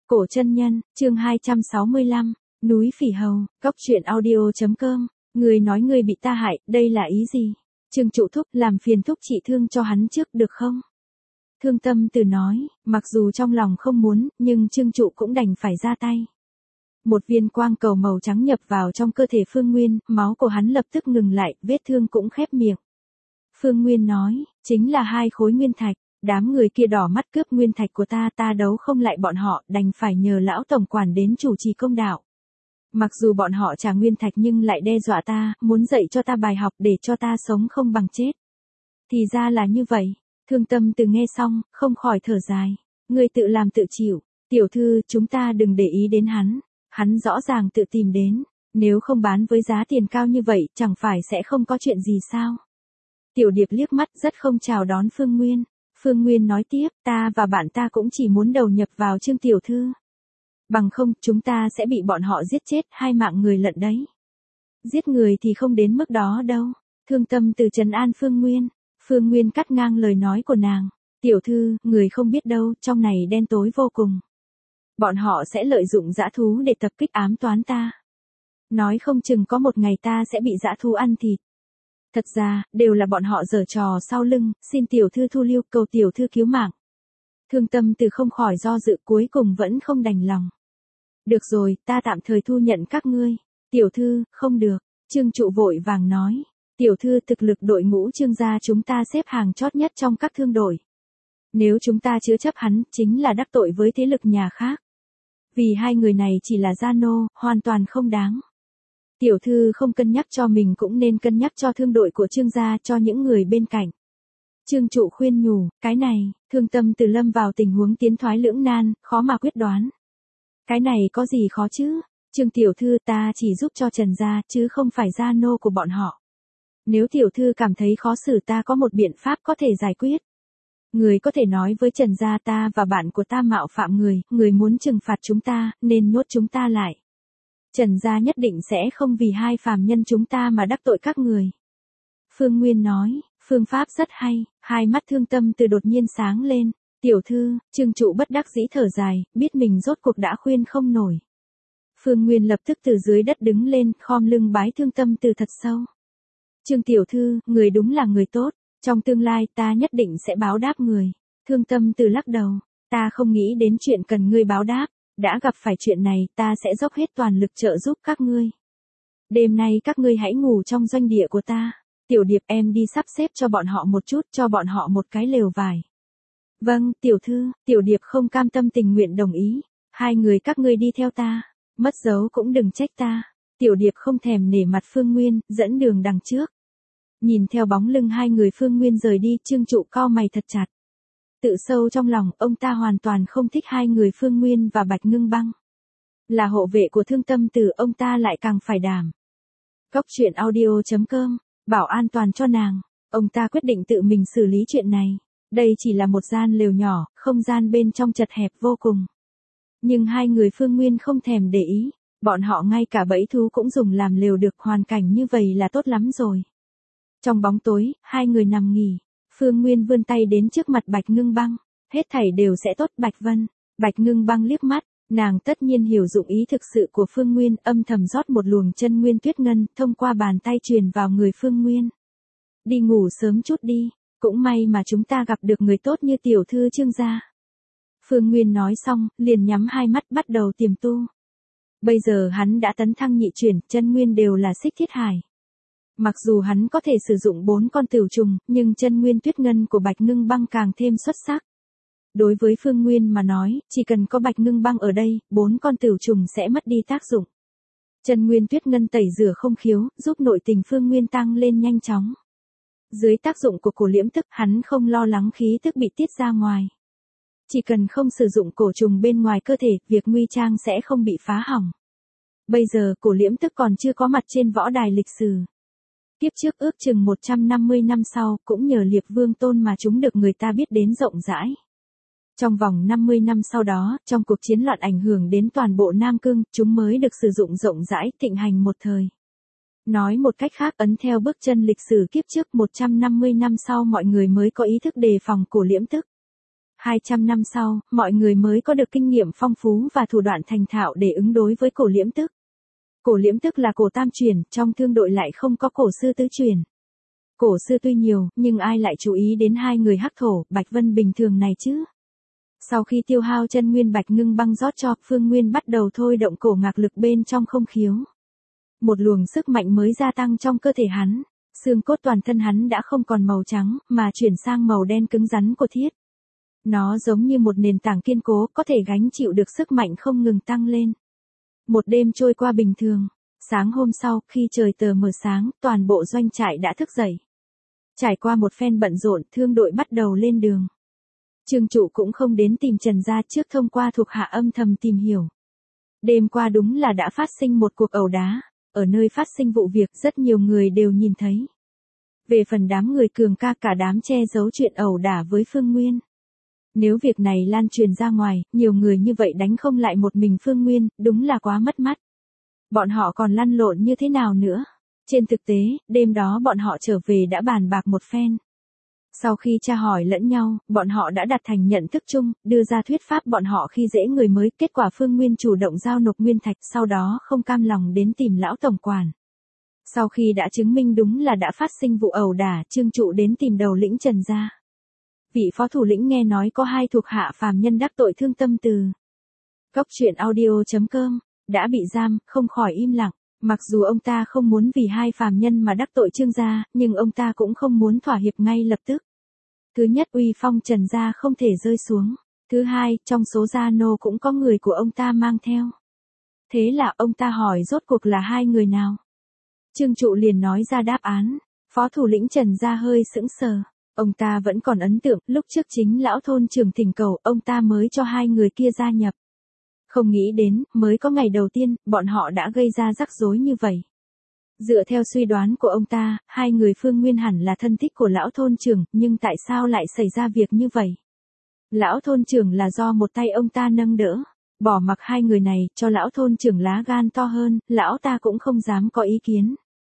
Cổ chân nhân, chương 265, núi Phỉ Hầu, Cóc truyện audio.com, người nói người bị ta hại, đây là ý gì? Trương Trụ thúc, làm phiền thúc trị thương cho hắn trước được không? Thương Tâm Từ nói, mặc dù trong lòng không muốn, nhưng Trương Trụ cũng đành phải ra tay. Một viên quang cầu màu trắng nhập vào trong cơ thể Phương Nguyên, máu của hắn lập tức ngừng lại, vết thương cũng khép miệng. Phương Nguyên nói, chính là 2 khối nguyên thạch. Đám người kia đỏ mắt cướp nguyên thạch của ta đấu không lại bọn họ, đành phải nhờ lão tổng quản đến chủ trì công đạo. Mặc dù bọn họ trả nguyên thạch nhưng lại đe dọa ta, muốn dạy cho ta bài học để cho ta sống không bằng chết. Thì ra là như vậy. Thương Tâm Từ nghe xong, không khỏi thở dài. Người tự làm tự chịu. Tiểu thư, chúng ta đừng để ý đến hắn. Hắn rõ ràng tự tìm đến. Nếu không bán với giá tiền cao như vậy, chẳng phải sẽ không có chuyện gì sao? Tiểu Điệp liếc mắt rất không chào đón Phương Nguyên. Phương Nguyên nói tiếp, ta và bạn ta cũng chỉ muốn đầu nhập vào Trương tiểu thư. Bằng không, chúng ta sẽ bị bọn họ giết chết 2 mạng người lận đấy. Giết người thì không đến mức đó đâu. Thương Tâm Từ trấn an Phương Nguyên. Phương Nguyên cắt ngang lời nói của nàng. Tiểu thư, người không biết đâu, trong này đen tối vô cùng. Bọn họ sẽ lợi dụng dã thú để tập kích ám toán ta. Nói không chừng có một ngày ta sẽ bị dã thú ăn thịt. Thật ra, đều là bọn họ giở trò sau lưng, xin tiểu thư thu lưu, cầu tiểu thư cứu mạng. Thương Tâm Từ không khỏi do dự, cuối cùng vẫn không đành lòng. Được rồi, ta tạm thời thu nhận các ngươi. Tiểu thư, không được. Trương Trụ vội vàng nói. Tiểu thư, thực lực đội ngũ Trương gia chúng ta xếp hàng chót nhất trong các thương đội. Nếu chúng ta chứa chấp hắn, chính là đắc tội với thế lực nhà khác. Vì 2 người này chỉ là gia nô, hoàn toàn không đáng. Tiểu thư không cân nhắc cho mình cũng nên cân nhắc cho thương đội của Trương gia, cho những người bên cạnh. Trương Trụ khuyên nhủ, cái này, Thương Tâm Từ lâm vào tình huống tiến thoái lưỡng nan, khó mà quyết đoán. Cái này có gì khó chứ? Trương tiểu thư, ta chỉ giúp cho Trần gia, chứ không phải gia nô của bọn họ. Nếu tiểu thư cảm thấy khó xử, ta có một biện pháp có thể giải quyết. Người có thể nói với Trần gia ta và bạn của ta mạo phạm người muốn trừng phạt chúng ta, nên nhốt chúng ta lại. Trần gia nhất định sẽ không vì 2 phàm nhân chúng ta mà đắc tội các người. Phương Nguyên nói, phương pháp rất hay, 2 mắt Thương Tâm Từ đột nhiên sáng lên. Tiểu thư, Trương Trụ bất đắc dĩ thở dài, biết mình rốt cuộc đã khuyên không nổi. Phương Nguyên lập tức từ dưới đất đứng lên, khom lưng bái Thương Tâm Từ thật sâu. Trương tiểu thư, người đúng là người tốt, trong tương lai ta nhất định sẽ báo đáp người. Thương Tâm Từ lắc đầu, ta không nghĩ đến chuyện cần ngươi báo đáp. Đã gặp phải chuyện này, ta sẽ dốc hết toàn lực trợ giúp các ngươi. Đêm nay các ngươi hãy ngủ trong doanh địa của ta. Tiểu Điệp, em đi sắp xếp cho bọn họ một chút, cho bọn họ một cái lều vải. Vâng, tiểu thư. Tiểu Điệp không cam tâm tình nguyện đồng ý. 2 người các ngươi đi theo ta. Mất dấu cũng đừng trách ta. Tiểu Điệp không thèm nể mặt Phương Nguyên, dẫn đường đằng trước. Nhìn theo bóng lưng 2 người Phương Nguyên rời đi, Trương Trụ cau mày thật chặt. Tự sâu trong lòng, ông ta hoàn toàn không thích 2 người Phương Nguyên và Bạch Ngưng Băng. Là hộ vệ của Thương Tâm Từ, ông ta lại càng phải đảm. Cóc truyện audio.com, bảo an toàn cho nàng. Ông ta quyết định tự mình xử lý chuyện này. Đây chỉ là một gian lều nhỏ, không gian bên trong chật hẹp vô cùng. Nhưng 2 người Phương Nguyên không thèm để ý. Bọn họ ngay cả bẫy thú cũng dùng làm lều được, hoàn cảnh như vậy là tốt lắm rồi. Trong bóng tối, 2 người nằm nghỉ. Phương Nguyên vươn tay đến trước mặt Bạch Ngưng Băng. Hết thảy đều sẽ tốt Bạch Vân. Bạch Ngưng Băng liếc mắt, nàng tất nhiên hiểu dụng ý thực sự của Phương Nguyên, âm thầm rót một luồng chân nguyên tuyết ngân, thông qua bàn tay truyền vào người Phương Nguyên. Đi ngủ sớm chút đi, cũng may mà chúng ta gặp được người tốt như tiểu thư Trương gia. Phương Nguyên nói xong, liền nhắm 2 mắt bắt đầu tiềm tu. Bây giờ hắn đã tấn thăng nhị chuyển, chân nguyên đều là xích thiết hải. Mặc dù hắn có thể sử dụng 4 con tửu trùng, nhưng chân nguyên tuyết ngân của Bạch Ngưng Băng càng thêm xuất sắc. Đối với Phương Nguyên mà nói, chỉ cần có Bạch Ngưng Băng ở đây, 4 con tửu trùng sẽ mất đi tác dụng. Chân nguyên tuyết ngân tẩy rửa không khiếu, giúp nội tình Phương Nguyên tăng lên nhanh chóng. Dưới tác dụng của cổ liễm tức, hắn không lo lắng khí tức bị tiết ra ngoài. Chỉ cần không sử dụng cổ trùng bên ngoài cơ thể, việc nguy trang sẽ không bị phá hỏng. Bây giờ cổ liễm tức còn chưa có mặt trên võ đài lịch sử. Kiếp trước ước chừng 150 năm sau, cũng nhờ Liệp Vương Tôn mà chúng được người ta biết đến rộng rãi. Trong vòng 50 năm sau đó, trong cuộc chiến loạn ảnh hưởng đến toàn bộ Nam Cương, chúng mới được sử dụng rộng rãi, thịnh hành một thời. Nói một cách khác, ấn theo bước chân lịch sử kiếp trước 150 năm sau mọi người mới có ý thức đề phòng cổ liễm tức. 200 năm sau, mọi người mới có được kinh nghiệm phong phú và thủ đoạn thành thạo để ứng đối với cổ liễm tức. Cổ liễm tức là cổ tam truyền, trong thương đội lại không có cổ sư tứ truyền. Cổ sư tuy nhiều, nhưng ai lại chú ý đến hai người hắc thổ, Bạch Vân bình thường này chứ? Sau khi tiêu hao chân nguyên Bạch Ngưng Băng rót cho, Phương Nguyên bắt đầu thôi động cổ ngạc lực bên trong không khiếu. Một luồng sức mạnh mới gia tăng trong cơ thể hắn. Xương cốt toàn thân hắn đã không còn màu trắng, mà chuyển sang màu đen cứng rắn của thiết. Nó giống như một nền tảng kiên cố, có thể gánh chịu được sức mạnh không ngừng tăng lên. Một đêm trôi qua bình thường. Sáng hôm sau, khi trời tờ mờ sáng, toàn bộ doanh trại đã thức dậy. Trải qua một phen bận rộn, thương đội bắt đầu lên đường. Trương Trụ cũng không đến tìm Trần gia trước, thông qua thuộc hạ âm thầm tìm hiểu. Đêm qua đúng là đã phát sinh một cuộc ẩu đá. Ở nơi phát sinh vụ việc rất nhiều người đều nhìn thấy. Về phần đám người Cường ca, cả đám che giấu chuyện ẩu đả với Phương Nguyên. Nếu việc này lan truyền ra ngoài, nhiều người như vậy đánh không lại một mình Phương Nguyên, đúng là quá mất mắt. Bọn họ còn lăn lộn như thế nào nữa? Trên thực tế, đêm đó bọn họ trở về đã bàn bạc một phen. Sau khi tra hỏi lẫn nhau, bọn họ đã đạt thành nhận thức chung, đưa ra thuyết pháp bọn họ khi dễ người mới, kết quả Phương Nguyên chủ động giao nộp nguyên thạch, sau đó không cam lòng đến tìm lão tổng quản. Sau khi đã chứng minh đúng là đã phát sinh vụ ẩu đả, Trương Trụ đến tìm đầu lĩnh Trần gia. Vị phó thủ lĩnh nghe nói có hai thuộc hạ phàm nhân đắc tội thương tâm từ Cốc truyện audio.com, đã bị giam, không khỏi im lặng. Mặc dù ông ta không muốn vì hai phàm nhân mà đắc tội Trương gia, nhưng ông ta cũng không muốn thỏa hiệp ngay lập tức. Thứ nhất, uy phong Trần gia không thể rơi xuống. Thứ hai, trong số gia nô cũng có người của ông ta mang theo. Thế là ông ta hỏi rốt cuộc là hai người nào? Trương Trụ liền nói ra đáp án. Phó thủ lĩnh Trần gia hơi sững sờ. Ông ta vẫn còn ấn tượng, lúc trước chính lão thôn trưởng thỉnh cầu, ông ta mới cho hai người kia gia nhập. Không nghĩ đến, mới có ngày đầu tiên, bọn họ đã gây ra rắc rối như vậy. Dựa theo suy đoán của ông ta, hai người Phương Nguyên hẳn là thân thích của lão thôn trưởng, nhưng tại sao lại xảy ra việc như vậy? Lão thôn trưởng là do một tay ông ta nâng đỡ. Bỏ mặc hai người này, cho lão thôn trưởng lá gan to hơn, lão ta cũng không dám có ý kiến.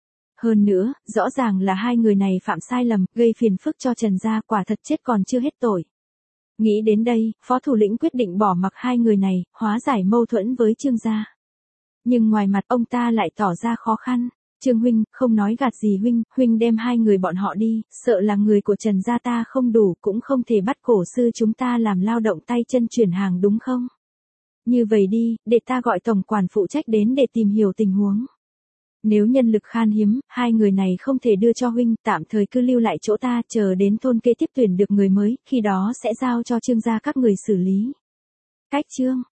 Hơn nữa, rõ ràng là hai người này phạm sai lầm, gây phiền phức cho Trần gia, quả thật chết còn chưa hết tội. Nghĩ đến đây, phó thủ lĩnh quyết định bỏ mặc hai người này, hóa giải mâu thuẫn với Trương gia. Nhưng ngoài mặt ông ta lại tỏ ra khó khăn. Trương huynh, không nói gạt gì huynh đem hai người bọn họ đi, sợ là người của Trần gia ta không đủ, cũng không thể bắt cổ sư chúng ta làm lao động tay chân chuyển hàng đúng không? Như vậy đi, để ta gọi tổng quản phụ trách đến để tìm hiểu tình huống. Nếu nhân lực khan hiếm, hai người này không thể đưa cho huynh, tạm thời cứ lưu lại chỗ ta, chờ đến thôn kế tiếp tuyển được người mới, khi đó sẽ giao cho Trương gia các người xử lý. Cách chương